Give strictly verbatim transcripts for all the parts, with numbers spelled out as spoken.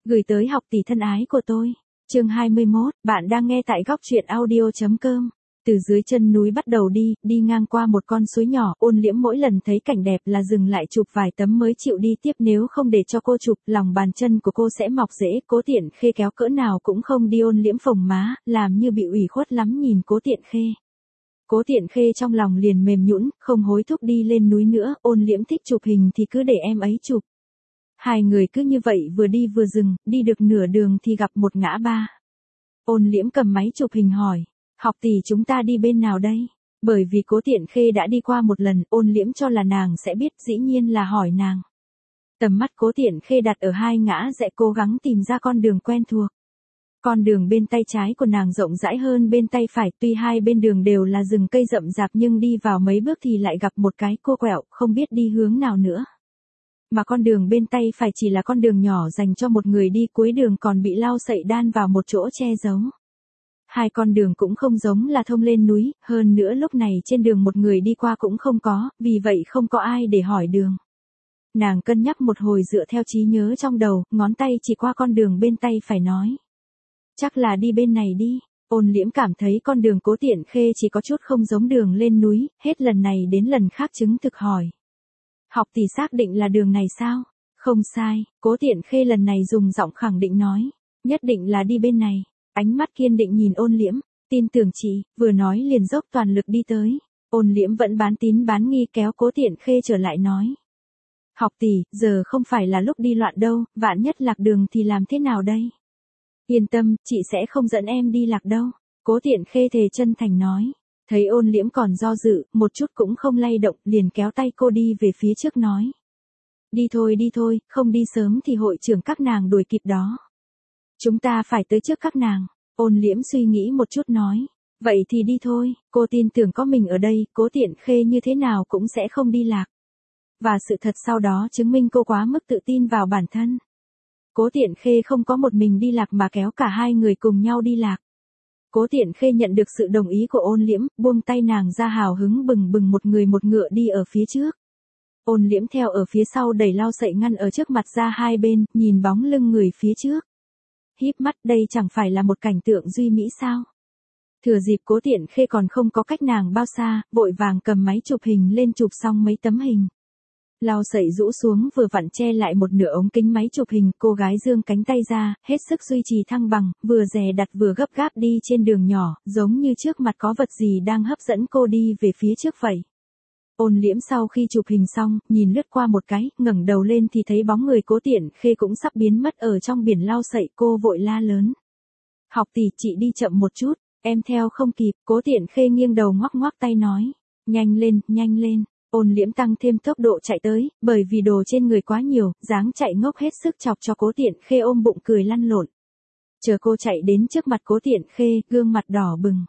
Gửi tới học tỷ thân ái của tôi. Chương hai mươi mốt, bạn đang nghe tại góc truyện audio.com. Từ dưới chân núi bắt đầu đi, đi ngang qua một con suối nhỏ, Ôn Liễm mỗi lần thấy cảnh đẹp là dừng lại chụp vài tấm mới chịu đi tiếp, nếu không để cho cô chụp, lòng bàn chân của cô sẽ mọc rễ. Cố Tiện Khê kéo cỡ nào cũng không đi, Ôn Liễm phồng má, làm như bị ủy khuất lắm nhìn Cố Tiện Khê. Cố Tiện Khê trong lòng liền mềm nhũn, không hối thúc đi lên núi nữa, Ôn Liễm thích chụp hình thì cứ để em ấy chụp. Hai người cứ như vậy vừa đi vừa dừng, đi được nửa đường thì gặp một ngã ba. Ôn Liễm cầm máy chụp hình hỏi, học tỷ chúng ta đi bên nào đây? Bởi vì Cố Tiện Khê đã đi qua một lần, Ôn Liễm cho là nàng sẽ biết, dĩ nhiên là hỏi nàng. Tầm mắt Cố Tiện Khê đặt ở hai ngã rẽ, cố gắng tìm ra con đường quen thuộc. Con đường bên tay trái của nàng rộng rãi hơn bên tay phải, tuy hai bên đường đều là rừng cây rậm rạp nhưng đi vào mấy bước thì lại gặp một cái cô quẹo, không biết đi hướng nào nữa. Mà con đường bên tay phải chỉ là con đường nhỏ dành cho một người đi, cuối đường còn bị lau sậy đan vào một chỗ che giấu. Hai con đường cũng không giống là thông lên núi, hơn nữa lúc này trên đường một người đi qua cũng không có, vì vậy không có ai để hỏi đường. Nàng cân nhắc một hồi dựa theo trí nhớ trong đầu, ngón tay chỉ qua con đường bên tay phải nói. Chắc là đi bên này đi. Ôn Liễm cảm thấy con đường Cố Tiện Khê chỉ có chút không giống đường lên núi, hết lần này đến lần khác chứng thực hỏi. Học tỷ xác định là đường này sao? Không sai, Cố Tiện Khê lần này dùng giọng khẳng định nói. Nhất định là đi bên này. Ánh mắt kiên định nhìn Ôn Liễm. Tin tưởng chị, vừa nói liền dốc toàn lực đi tới. Ôn Liễm vẫn bán tín bán nghi kéo Cố Tiện Khê trở lại nói. Học tỷ, giờ không phải là lúc đi loạn đâu, vạn nhất lạc đường thì làm thế nào đây? Yên tâm, chị sẽ không dẫn em đi lạc đâu. Cố Tiện Khê thề chân thành nói. Thấy Ôn Liễm còn do dự, một chút cũng không lay động, liền kéo tay cô đi về phía trước nói. Đi thôi đi thôi, không đi sớm thì hội trưởng các nàng đuổi kịp đó. Chúng ta phải tới trước các nàng. Ôn Liễm suy nghĩ một chút nói. Vậy thì đi thôi, cô tin tưởng có mình ở đây, Cố Tiện Khê như thế nào cũng sẽ không đi lạc. Và sự thật sau đó chứng minh cô quá mức tự tin vào bản thân. Cố Tiện Khê không có một mình đi lạc mà kéo cả hai người cùng nhau đi lạc. Cố Tiện Khê nhận được sự đồng ý của Ôn Liễm, buông tay nàng ra, hào hứng bừng bừng một người một ngựa đi ở phía trước. Ôn Liễm theo ở phía sau đẩy lau sậy ngăn ở trước mặt ra hai bên, nhìn bóng lưng người phía trước. Híp mắt, đây chẳng phải là một cảnh tượng duy mỹ sao? Thừa dịp Cố Tiện Khê còn không có cách nàng bao xa, vội vàng cầm máy chụp hình lên chụp xong mấy tấm hình. Lau sậy rũ xuống vừa vặn che lại một nửa ống kính máy chụp hình, cô gái giương cánh tay ra, hết sức duy trì thăng bằng, vừa dè đặt vừa gấp gáp đi trên đường nhỏ, giống như trước mặt có vật gì đang hấp dẫn cô đi về phía trước vậy. Ôn Liễm sau khi chụp hình xong, nhìn lướt qua một cái, ngẩng đầu lên thì thấy bóng người Cố Tiện Khê cũng sắp biến mất ở trong biển lau sậy, cô vội la lớn. Học tỷ, chị đi chậm một chút, em theo không kịp. Cố Tiện Khê nghiêng đầu ngoắc ngoắc tay nói. Nhanh lên, nhanh lên. Ôn Liễm tăng thêm tốc độ chạy tới, bởi vì đồ trên người quá nhiều, dáng chạy ngốc hết sức chọc cho Cố Tiện Khê ôm bụng cười lăn lộn. Chờ cô chạy đến trước mặt Cố Tiện Khê, gương mặt đỏ bừng.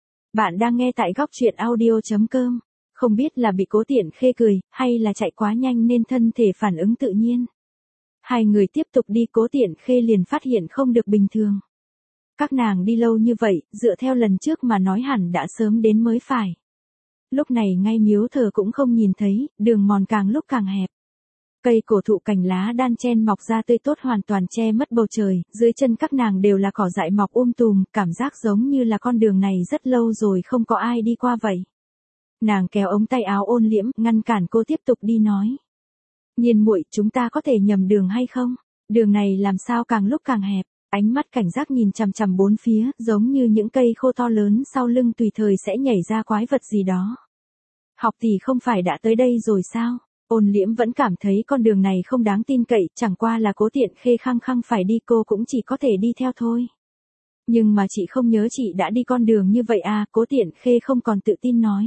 Bạn đang nghe tại góc truyện audio.com. Không biết là bị Cố Tiện Khê cười, hay là chạy quá nhanh nên thân thể phản ứng tự nhiên. Hai người tiếp tục đi, Cố Tiện Khê liền phát hiện không được bình thường. Các nàng đi lâu như vậy, dựa theo lần trước mà nói hẳn đã sớm đến mới phải. Lúc này ngay miếu thờ cũng không nhìn thấy, đường mòn càng lúc càng hẹp. Cây cổ thụ cành lá đan chen mọc ra tươi tốt hoàn toàn che mất bầu trời, dưới chân các nàng đều là cỏ dại mọc um tùm, cảm giác giống như là con đường này rất lâu rồi không có ai đi qua vậy. Nàng kéo ống tay áo Ôn Liễm, ngăn cản cô tiếp tục đi nói. Nhiên muội, chúng ta có thể nhầm đường hay không? Đường này làm sao càng lúc càng hẹp, ánh mắt cảnh giác nhìn chằm chằm bốn phía, giống như những cây khô to lớn sau lưng tùy thời sẽ nhảy ra quái vật gì đó. Học tỷ không phải đã tới đây rồi sao? Ôn Liễm vẫn cảm thấy con đường này không đáng tin cậy, chẳng qua là Cố Tiện Khê khăng khăng phải đi, cô cũng chỉ có thể đi theo thôi. Nhưng mà chị không nhớ chị đã đi con đường như vậy à? Cố Tiện Khê không còn tự tin nói.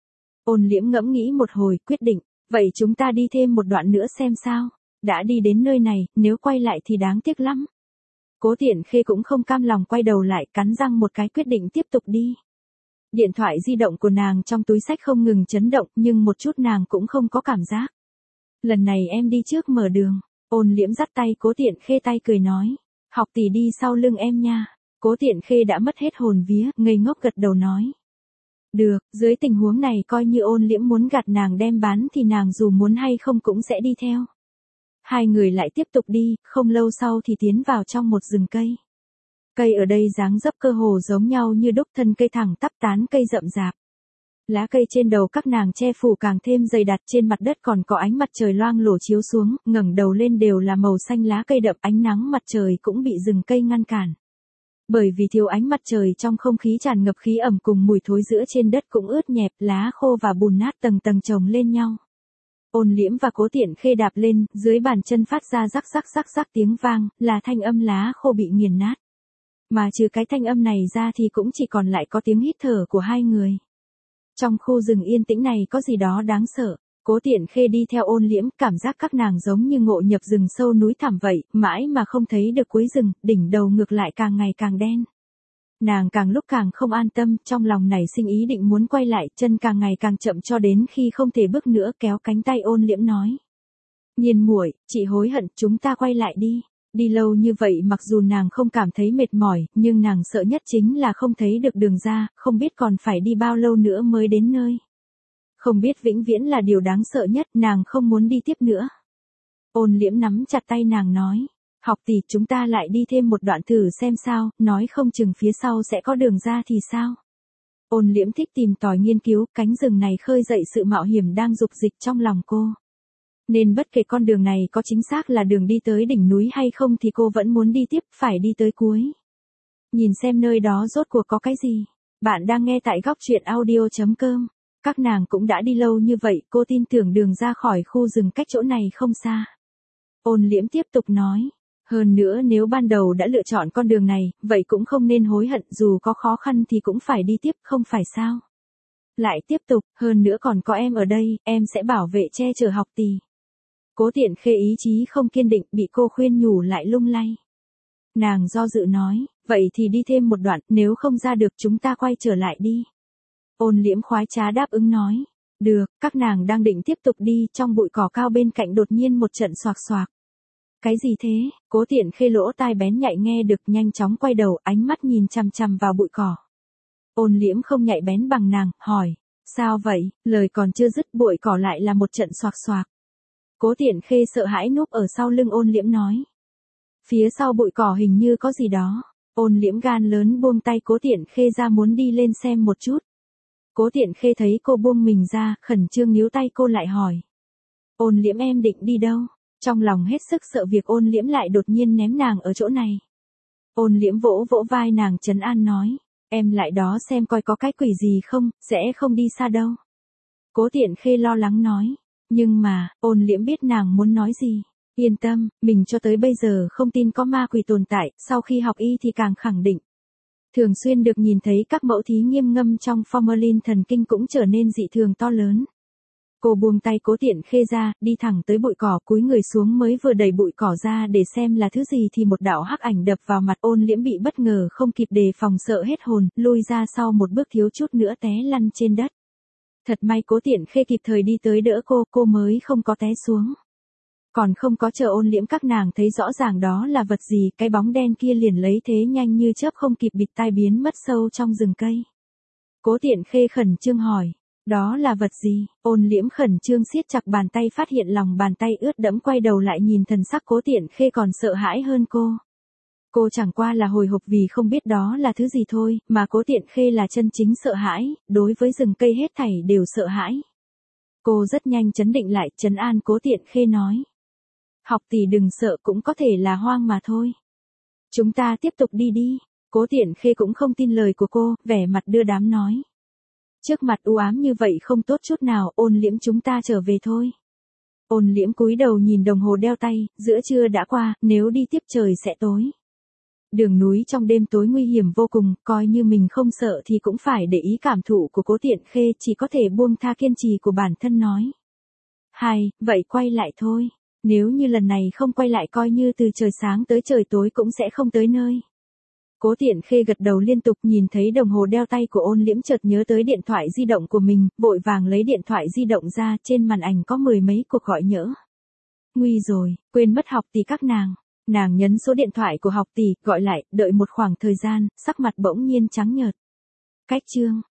Ôn Liễm ngẫm nghĩ một hồi, quyết định, vậy chúng ta đi thêm một đoạn nữa xem sao. Đã đi đến nơi này, nếu quay lại thì đáng tiếc lắm. Cố Tiện Khê cũng không cam lòng quay đầu lại, cắn răng một cái quyết định tiếp tục đi. Điện thoại di động của nàng trong túi xách không ngừng chấn động, nhưng một chút nàng cũng không có cảm giác. Lần này em đi trước mở đường. Ôn Liễm dắt tay Cố Tiện Khê, tay cười nói. Học tỷ đi sau lưng em nha. Cố Tiện Khê đã mất hết hồn vía, ngây ngốc gật đầu nói. Được, dưới tình huống này coi như Ôn Liễm muốn gạt nàng đem bán thì nàng dù muốn hay không cũng sẽ đi theo. Hai người lại tiếp tục đi, không lâu sau thì tiến vào trong một rừng cây. Cây ở đây dáng dấp cơ hồ giống nhau như đúc, thân cây thẳng tắp, tán cây rậm rạp. Lá cây trên đầu các nàng che phủ càng thêm dày đặc, trên mặt đất còn có ánh mặt trời loang lổ chiếu xuống, ngẩng đầu lên đều là màu xanh lá cây đậm, ánh nắng mặt trời cũng bị rừng cây ngăn cản. Bởi vì thiếu ánh mặt trời, trong không khí tràn ngập khí ẩm cùng mùi thối, giữa trên đất cũng ướt nhẹp, lá khô và bùn nát tầng tầng chồng lên nhau. Ôn Liễm và Cố Tiện Khê đạp lên, dưới bàn chân phát ra rắc rắc rắc rắc tiếng vang, là thanh âm lá khô bị nghiền nát. Mà trừ cái thanh âm này ra thì cũng chỉ còn lại có tiếng hít thở của hai người. Trong khu rừng yên tĩnh này có gì đó đáng sợ. Cố Tiện Khê đi theo Ôn Liễm, cảm giác các nàng giống như ngộ nhập rừng sâu núi thẳm vậy, mãi mà không thấy được cuối rừng, đỉnh đầu ngược lại càng ngày càng đen. Nàng càng lúc càng không an tâm, trong lòng nảy sinh ý định muốn quay lại, chân càng ngày càng chậm cho đến khi không thể bước nữa, kéo cánh tay Ôn Liễm nói. Nhiên muội, chị hối hận, chúng ta quay lại đi. Đi lâu như vậy mặc dù nàng không cảm thấy mệt mỏi, nhưng nàng sợ nhất chính là không thấy được đường ra, không biết còn phải đi bao lâu nữa mới đến nơi. Không biết vĩnh viễn là điều đáng sợ nhất, nàng không muốn đi tiếp nữa. Ôn Liễm nắm chặt tay nàng nói. Học tỷ, chúng ta lại đi thêm một đoạn thử xem sao, nói không chừng phía sau sẽ có đường ra thì sao. Ôn Liễm thích tìm tòi nghiên cứu, cánh rừng này khơi dậy sự mạo hiểm đang dục dịch trong lòng cô. Nên bất kể con đường này có chính xác là đường đi tới đỉnh núi hay không thì cô vẫn muốn đi tiếp, phải đi tới cuối. Nhìn xem nơi đó rốt cuộc có cái gì. Bạn đang nghe tại góc truyện audio chấm com. Các nàng cũng đã đi lâu như vậy, cô tin tưởng đường ra khỏi khu rừng cách chỗ này không xa. Ôn Liễm tiếp tục nói. Hơn nữa nếu ban đầu đã lựa chọn con đường này, vậy cũng không nên hối hận, dù có khó khăn thì cũng phải đi tiếp, không phải sao. Lại tiếp tục, hơn nữa còn có em ở đây, em sẽ bảo vệ che chở học tỷ. Cố Tiện Khê ý chí không kiên định, bị cô khuyên nhủ lại lung lay. Nàng do dự nói, vậy thì đi thêm một đoạn, nếu không ra được chúng ta quay trở lại đi. Ôn Liễm khoái trá đáp ứng nói. Được, các nàng đang định tiếp tục đi, trong bụi cỏ cao bên cạnh đột nhiên một trận xoạc xoạc. Cái gì thế? Cố Tiện Khê lỗ tai bén nhạy nghe được, nhanh chóng quay đầu, ánh mắt nhìn chằm chằm vào bụi cỏ. Ôn Liễm không nhạy bén bằng nàng, hỏi. Sao vậy? Lời còn chưa dứt, bụi cỏ lại là một trận xoạc xoạc. Cố Tiện Khê sợ hãi núp ở sau lưng Ôn Liễm nói. Phía sau bụi cỏ hình như có gì đó. Ôn Liễm gan lớn buông tay Cố Tiện Khê ra, muốn đi lên xem một chút. Cố Tiện Khê thấy cô buông mình ra, khẩn trương níu tay cô lại hỏi. Ôn Liễm, em định đi đâu? Trong lòng hết sức sợ việc Ôn Liễm lại đột nhiên ném nàng ở chỗ này. Ôn Liễm vỗ vỗ vai nàng trấn an nói. Em lại đó xem coi có cái quỷ gì không, sẽ không đi xa đâu. Cố Tiện Khê lo lắng nói. Nhưng mà, Ôn Liễm biết nàng muốn nói gì. Yên tâm, mình cho tới bây giờ không tin có ma quỷ tồn tại, sau khi học y thì càng khẳng định. Thường xuyên được nhìn thấy các mẫu thí nghiêm ngâm trong formalin, thần kinh cũng trở nên dị thường to lớn. Cô buông tay Cố Tiện Khê ra, đi thẳng tới bụi cỏ, cúi người xuống, mới vừa đẩy bụi cỏ ra để xem là thứ gì thì một đạo hắc ảnh đập vào mặt. Ôn Liễm bị bất ngờ không kịp đề phòng, sợ hết hồn, lui ra sau một bước, thiếu chút nữa té lăn trên đất. Thật may Cố Tiện Khê kịp thời đi tới đỡ cô, cô mới không có té xuống. Còn không có chờ Ôn Liễm các nàng thấy rõ ràng đó là vật gì, cái bóng đen kia liền lấy thế nhanh như chớp không kịp bịt tai biến mất sâu trong rừng cây. Cố Tiện Khê khẩn trương hỏi. Đó là vật gì? Ôn Liễm khẩn trương siết chặt bàn tay, phát hiện lòng bàn tay ướt đẫm, quay đầu lại nhìn thần sắc Cố Tiện Khê còn sợ hãi hơn cô. Cô chẳng qua là hồi hộp vì không biết đó là thứ gì thôi, mà Cố Tiện Khê là chân chính sợ hãi, đối với rừng cây hết thảy đều sợ hãi. Cô rất nhanh trấn định lại, trấn an Cố Tiện Khê nói. Học tỷ đừng sợ, cũng có thể là hoang mà thôi. Chúng ta tiếp tục đi đi. Cố Tiện Khê cũng không tin lời của cô, vẻ mặt đưa đám nói. Trước mặt u ám như vậy không tốt chút nào, Ôn Liễm, chúng ta trở về thôi. Ôn Liễm cúi đầu nhìn đồng hồ đeo tay, giữa trưa đã qua, nếu đi tiếp trời sẽ tối. Đường núi trong đêm tối nguy hiểm vô cùng, coi như mình không sợ thì cũng phải để ý cảm thụ của Cố Tiện Khê, chỉ có thể buông tha kiên trì của bản thân nói. Hay, vậy quay lại thôi. Nếu như lần này không quay lại, coi như từ trời sáng tới trời tối cũng sẽ không tới nơi. Cố Tiện Khê gật đầu liên tục, nhìn thấy đồng hồ đeo tay của Ôn Liễm chợt nhớ tới điện thoại di động của mình, vội vàng lấy điện thoại di động ra, trên màn ảnh có mười mấy cuộc gọi nhỡ. Nguy rồi, quên mất học tỷ các nàng. Nàng nhấn số điện thoại của học tỷ, gọi lại, đợi một khoảng thời gian, sắc mặt bỗng nhiên trắng nhợt. Cách chương